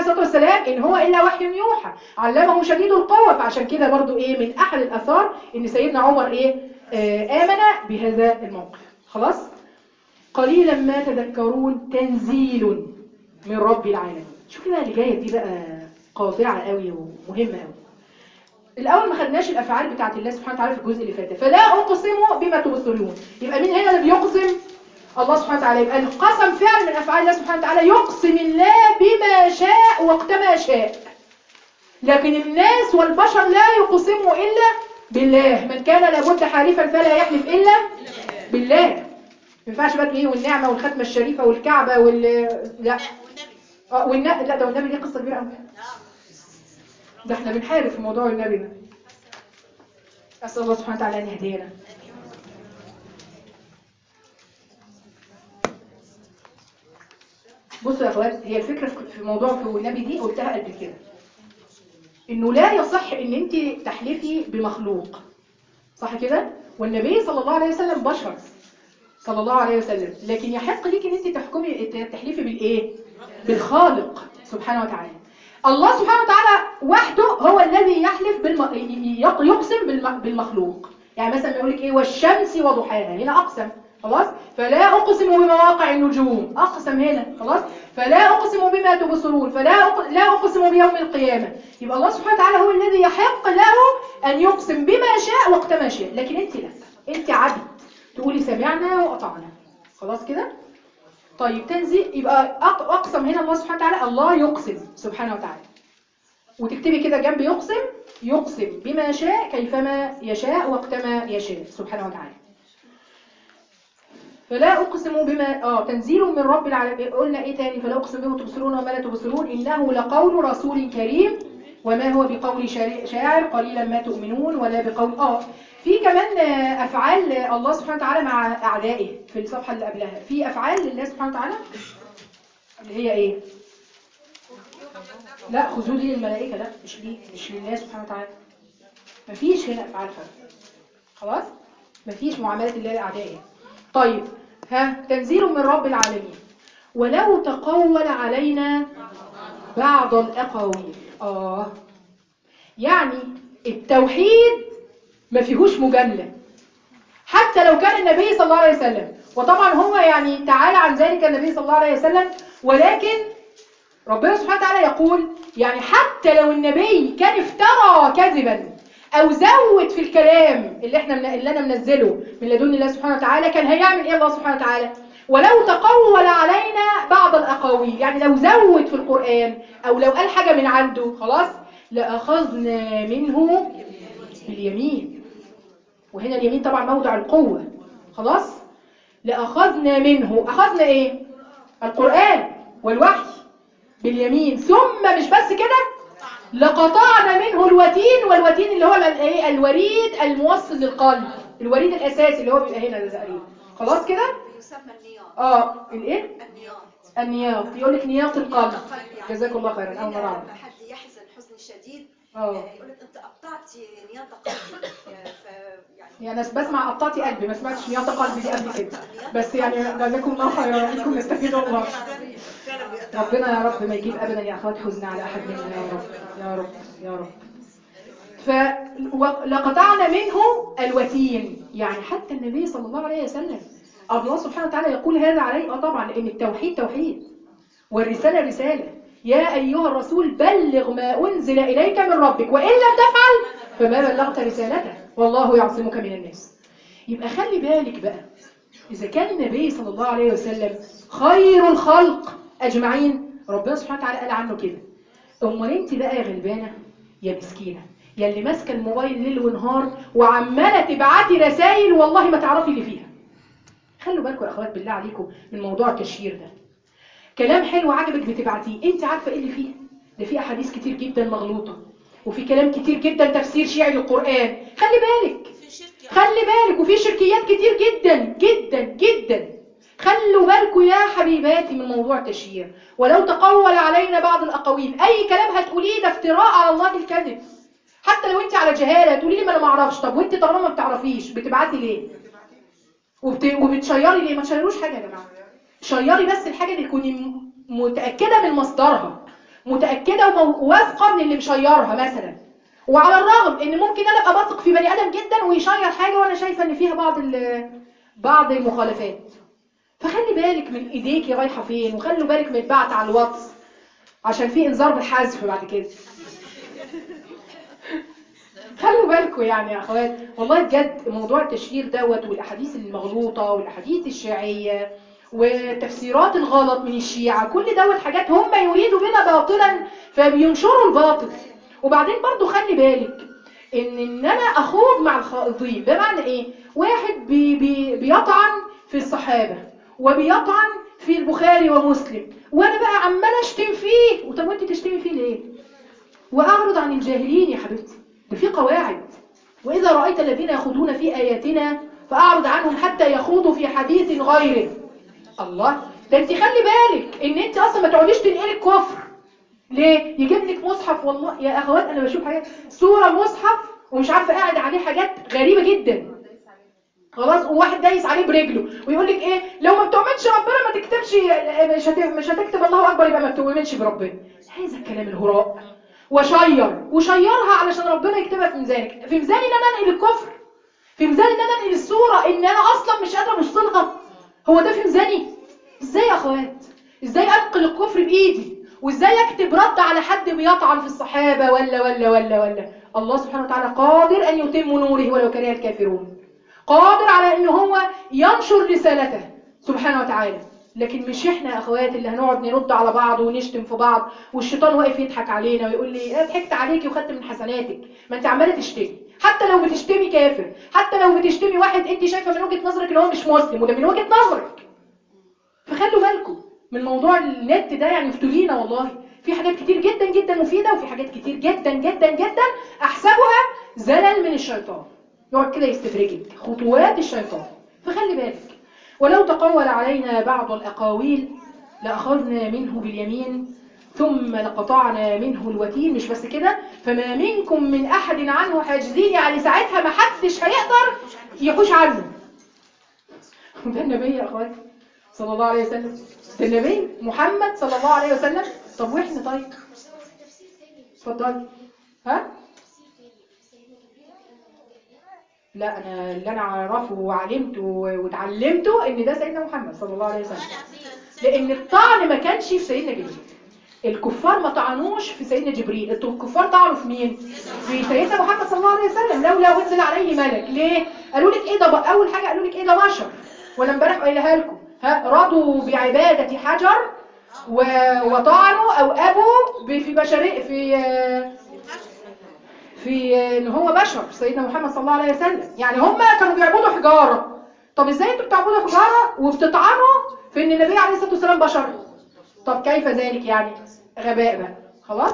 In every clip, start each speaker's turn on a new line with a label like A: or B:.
A: الصلاه والسلام ان هو الا وحي يوحى، علمه شديد القوه. فعشان كده برضو ايه من احد الاثار ان سيدنا عمر ايه امن بهذا الموقف. خلاص. قليلا ما تذكرون تنزيل من رب العالمين. شوفي بقى اللي جايه دي بقى قاطعه قوي ومهمه قوي. الاول ما خدناش الافعال بتاعت الله سبحانه وتعالى في الجزء اللي فات. فلا اقسم بما تبصرون، يبقى مين هنا اللي بيقسم؟ الله سبحانه وتعالى. يبقى القسم فعل من افعال الله سبحانه وتعالى، يقسم الله بما شاء وقت ما شاء. لكن الناس والبشر لا يقسموا الا بالله. من كان لابد حالفا فلا يحلف الا بالله. ما ينفعش بقى ايه والنعمه والختمه الشريفه والكعبه لا لا، ده والنبي دي قصه كبيره قوي. ده احنا بنحارب في موضوع النبي ده. اسال الله سبحانه وتعالى ان يهدينا. بصوا يا اخوات، هي الفكره في موضوع في النبي دي قلتها قبل كده، انه لا يصح ان انت تحلفي بمخلوق، صح كده؟ والنبي صلى الله عليه وسلم بشر صلى الله عليه وسلم، لكن يحق ليك ان انت تحلفي بالايه؟ بالخالق سبحانه وتعالى. الله سبحانه وتعالى وحده هو الذي يحلف يقسم بالمخلوق. يعني مثلا يقول لك ايه والشمس وضحاها، هنا اقسم خلاص. فلا اقسم بمواقع النجوم، اقسم هنا خلاص. فلا اقسم بما تبصرون، لا اقسم بيوم القيامه. يبقى الله سبحانه وتعالى هو الذي يحق له ان يقسم بما شاء وقت ما شاء، لكن انت لا، انت عبد تقولي سمعنا وأطعنا. خلاص كده؟ طيب تنزيل، يبقى أقسم هنا الله سبحانه وتعالى، الله يقسم سبحانه وتعالى. وتكتبي كده جنب يقسم بما شاء كيفما يشاء وقتما يشاء سبحانه وتعالى. فلا أقسم بما تنزيل من رب العالمين. قلنا إيه تاني؟ فلا أقسم بما تبصرون وما لا تبصرون إنه لقول رسول كريم وما هو بقول شاعر قليلا ما تؤمنون ولا بقول في كمان أفعال الله سبحانه وتعالى مع أعدائه في الصفحة اللي قبلها. في أفعال لله سبحانه وتعالى اللي هي إيه؟ لا خذوا دي للملائكة، لا مش لله سبحانه وتعالى. مفيش هنا أفعال خلاص؟ مفيش معاملة الله لأعدائه. طيب تنزيل من رب العالمين. ولو تقول علينا بعض الأقاويل. يعني التوحيد ما فيهوش مجاملة حتى لو كان النبي صلى الله عليه وسلم. وطبعا هو يعني تعالى عن ذلك النبي صلى الله عليه وسلم، ولكن ربنا سبحانه وتعالى يقول يعني حتى لو النبي كان افترى كذبا او زود في الكلام اللي انا منزله من لدن الله سبحانه وتعالى، كان هيعمل ايه الله سبحانه وتعالى؟ ولو تقول علينا بعض الاقاويل، يعني لو زود في القرآن او لو قال حاجة من عنده خلاص لأخذنا منه باليمين. وهنا اليمين طبعا موضع القوة خلاص. لأخذنا منه، أخذنا ايه؟ القرآن والوحي باليمين، ثم مش بس كده لقطعنا منه الوتين. والوتين اللي هو الوريد الموصل للقلب، الوريد الأساسي اللي هو بيبقى هنا ده تقريبا خلاص كده.
B: يسمى النياط.
A: الايه؟ النياط. يقول لك نياط القلب. يعني جزاك الله خيرا. اول مره اعرف.
B: لما حد يحزن حزن شديد يقول لك انت قطعتي نياط قلبي.
A: يعني انا بسمع قطعتي قلبي، ما سمعتش نياط قلبي دي قبل كده، بس يعني جزاكم الله خيرا ومنكم نستفيد والله. ربنا يا رب ما يجيب ابدا يا اخوات حزن على احد منا يا رب يا رب يا رب. فلقطعنا منه الوتين، يعني حتى النبي صلى الله عليه وسلم الله سبحانه وتعالى يقول هذا عليه طبعا، لان التوحيد توحيد والرسالة رسالة. يا أيها الرسول بلغ ما أنزل إليك من ربك وإن لم تفعل فما بلغت رسالته والله يعصمك من الناس. يبقى خلي بالك بقى، إذا كان النبي صلى الله عليه وسلم خير الخلق أجمعين، ربنا سبحانه وتعالى قال عنه كده، أمال أنت بقى يا غلبانة يا مسكينة يا اللي ماسكه الموبايل ليل ونهار وعمالة تبعتي رسائل والله ما تعرفي اللي فيها. خلوا بالكم يا أخوات بالله عليكم من موضوع التشهير ده. كلام حلو عجبك بتبعتيه، انت عارفه ايه اللي فيه؟ ده فيه احاديث كتير جدا مغلوطه، وفي كلام كتير جدا تفسير شيعي للقران. خلي بالك وفي شركيات كتير جدا جدا جدا. خلوا بالكم يا حبيباتي من موضوع التشهير. ولو تقول علينا بعض الاقاويل، اي كلام هتقوليه ده افتراء على الله الكذب. حتى لو انت على جهاله تقولي لي ما انا ما اعرفش. طب وانت طالما ما بتعرفيش بتبعتي ليه؟ وبتشيري ليه؟ ما تشيروش حاجه يا جماعه. شيري بس الحاجة اللي تكوني متأكدة من مصدرها، متاكده وواثقه من اللي مشيرها مثلا، وعلى الرغم ان ممكن انا ابقى بثق في بني ادم جدا ويشير حاجه وانا شايفه ان فيها بعض المخالفات. فخلي بالك من ايديكي رايحه فين، وخلوا بالك من البعت على الواتس عشان في انذار بالحذف بعد كده. خلوا بالكم يعني يا اخوات، والله بجد موضوع التشهير دوت والاحاديث المغلوطه والاحاديث الشيعيه والتفسيرات الغلط من الشيعة، كل دوت حاجات هم يريدوا بنا باطلا فبينشروا الباطل. وبعدين برضو خلي بالك ان انا اخوض مع الخائضين. بمعنى ايه؟ واحد بيطعن في الصحابة وبيطعن في البخاري ومسلم، وانا بقى عمال اشتم فيه. طب وانت تشتمي فيه ليه؟ واعرض عن الجاهلين يا حبيبتي، ده في قواعد. واذا رأيت الذين يخوضون في اياتنا فاعرض عنهم حتى يخوضوا في حديث غيره. الله، ده انت خلي بالك ان انت اصلا ما تقعديش تنقلي الكفر. ليه؟ يجيب لك مصحف، والله يا اخوات انا بشوف حاجات، صوره مصحف ومش عارفه قاعد عليه حاجات غريبه جدا، خلاص، وواحد دايس عليه برجله ويقول لك ايه؟ لو ما بتؤمنش ربنا ما تكتبش، مش هتكتب الله اكبر يبقى ما بتؤمنش بربنا. هذا الكلام الهراء. وشيرها علشان ربنا يكتبها في ميزانك، في ميزاني ان انا انقل الكفر، في ميزاني ان انا انقل الصوره ان انا اصلا مش قادره ابص لها. هو ده في ميزاني؟ ازاي يا اخوات؟ ازاي انقل الكفر بايدي؟ وازاي اكتب رد على حد بيطعن في الصحابه ولا الله سبحانه وتعالى قادر ان يتم نوره ولو كره الكافرون، قادر على ان هو ينشر رسالته سبحانه وتعالى. لكن مش احنا يا اخوات اللي هنقعد نرد على بعض ونشتم في بعض، والشيطان واقف يضحك علينا ويقول لي انا ضحكت عليكي وخدت من حسناتك. ما انت عماله تشتمي، حتى لو بتشتمي كافر، حتى لو بتشتمي واحد انت شايفه من وجهه نظرك ان هو مش مسلم وده من وجهه نظرك. فخلوا بالكم من موضوع النت ده، يعني افتولينا والله. في حاجات كتير جدا جدا مفيده، وفي حاجات كتير جدا جدا جدا احسبها زلل من الشيطان، يقعد كده يستدرجك خطوات الشيطان. فخلي بالك. ولو تقول علينا بعض الأقاويل لأخذنا منه باليمين ثم لقطعنا منه الوتين. مش بس كده، فما منكم من أحد عنه حاجزين، يعني ساعتها ما حدش هيقدر يحوش عنه. ده النبي يا أخواتي صلى الله عليه وسلم، ده النبي محمد صلى الله عليه وسلم. طب وإحنا طيب؟ اتفضلي. ها؟ لا، انا اللي انا اعرفه وعلمته واتعلمته ان ده سيدنا محمد صلى الله عليه وسلم، لان الطعن ما كانش في سيدنا جبريل. الكفار ما طعنوش في سيدنا جبريل، الكفار طعنوا في مين؟ في سيدنا محمد صلى الله عليه وسلم. لولا انزل عليه ملك. ليه؟ قالوا لك ايه ده؟ اول حاجه قالوا لك ايه ده؟ بشر. وانا امبارح قايلها لكم، رضوا بعباده حجر وطعنوا او ابوا في بشري في ان هو بشر سيدنا محمد صلى الله عليه وسلم. يعني هم كانوا بيعبدوا حجاره. طب ازاي انتوا بتعبدوا حجاره وبتطعنوا في ان النبي عليه الصلاه والسلام بشر؟ طب كيف ذلك يعني؟ غباء بقى. خلاص.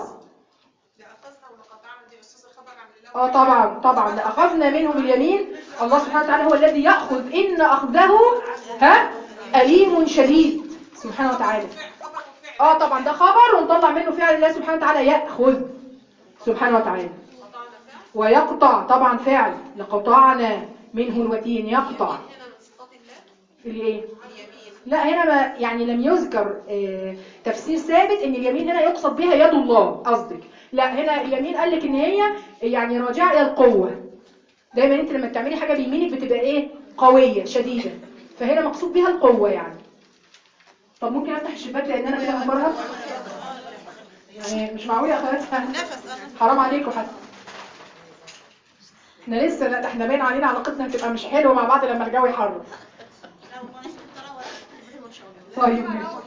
A: طبعا طبعا لاخذنا منه باليمين. الله سبحانه وتعالى هو الذي ياخذ، ان اخذه اليم شديد سبحانه وتعالى. طبعا ده خبر ونطلع منه فعل الله سبحانه وتعالى، ياخذ سبحانه وتعالى. ويقطع طبعا فعل، لقطعنا منه الوتين، يقطع. الايه؟ لا هنا ما يعني لم يذكر تفسير ثابت ان اليمين هنا يقصد بها يد الله قصدك. لا، هنا اليمين قال لك ان هي يعني راجعه الى القوه. دايما انت لما بتعملي حاجه بيمينك بتبقى ايه؟ قويه شديده. فهنا مقصود بها القوه يعني. طب ممكن افتح الشباك لان انا كده هنفرها؟ يعني مش معقول يا اخوات، حرام عليكم حتى. احنا لسه، لا احنا باين علينا علاقتنا هتبقى مش حلوه مع بعض لما الجو يحرر. طيب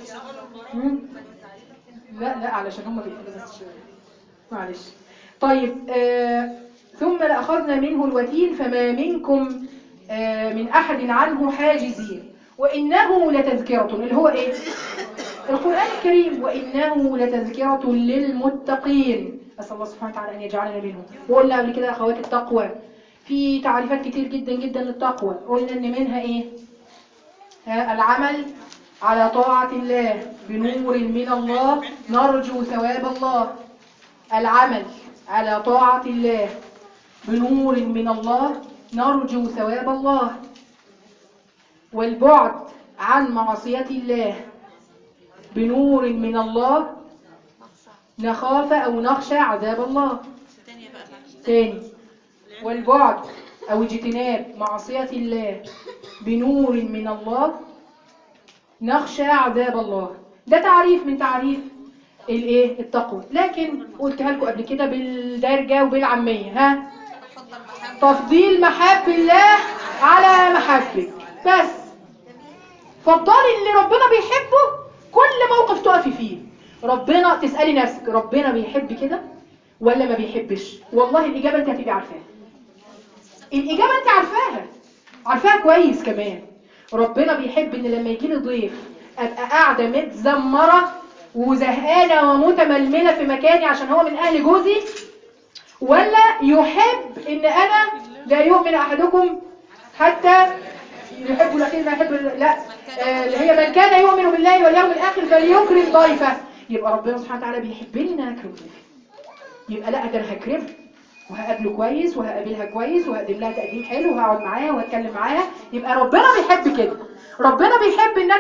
A: لا علشان هم بيقفلوا بس شويه، معلش. طيب ثم لأخذنا منه الوتين فما منكم من أحد عنه حاجزين وإنه لتذكرة، اللي هو إيه؟ القرآن الكريم. وإنه لتذكرة للمتقين، أسأل الله سبحانه وتعالى أن يجعلنا منهم. وقلنا قبل كده أخوات التقوى في تعريفات كتير جدا جدا للتقوى. قلنا إن منها إيه؟ العمل على طاعة الله بنور من الله نرجو ثواب الله. العمل على طاعة الله بنور من الله نرجو ثواب الله. والبعد عن معصية الله بنور من الله نخاف أو نخشى عذاب الله. تاني، والبعد أو اجتناب معصية الله بنور من الله نخشى عذاب الله. ده تعريف من تعريف الايه التقوى. لكن قلتها لكم قبل كده بالدارجة وبالعامية. ها، تفضيل محب الله على محبك. بس فضلي اللي ربنا بيحبه كل موقف تقفي فيه. ربنا تسألي نفسك ربنا بيحب كده ولا ما بيحبش؟ والله الإجابة انت هتبقي عارفاها. الإجابة انت عارفاها كويس كمان. ربنا بيحب ان لما يجي لي ضيف ابقى قاعدة متزمرة وزهقانة ومتململة في مكاني عشان هو من اهل جوزي، ولا يحب ان انا لا يؤمن احدكم حتى يحب الاخير ما يحب لا اللي هي من كان يؤمن بالله واليوم الاخر فليكرم ضيفه. يبقى ربنا سبحانه وتعالى بيحبني ان انا اكرم ضيفي. يبقى لا، ده انا هكرمه وهقابله كويس وهقابلها كويس وهقدم لها تقديم حلو وهقعد معاها وهتكلم معاها. يبقى ربنا بيحب كده. ربنا بيحب ان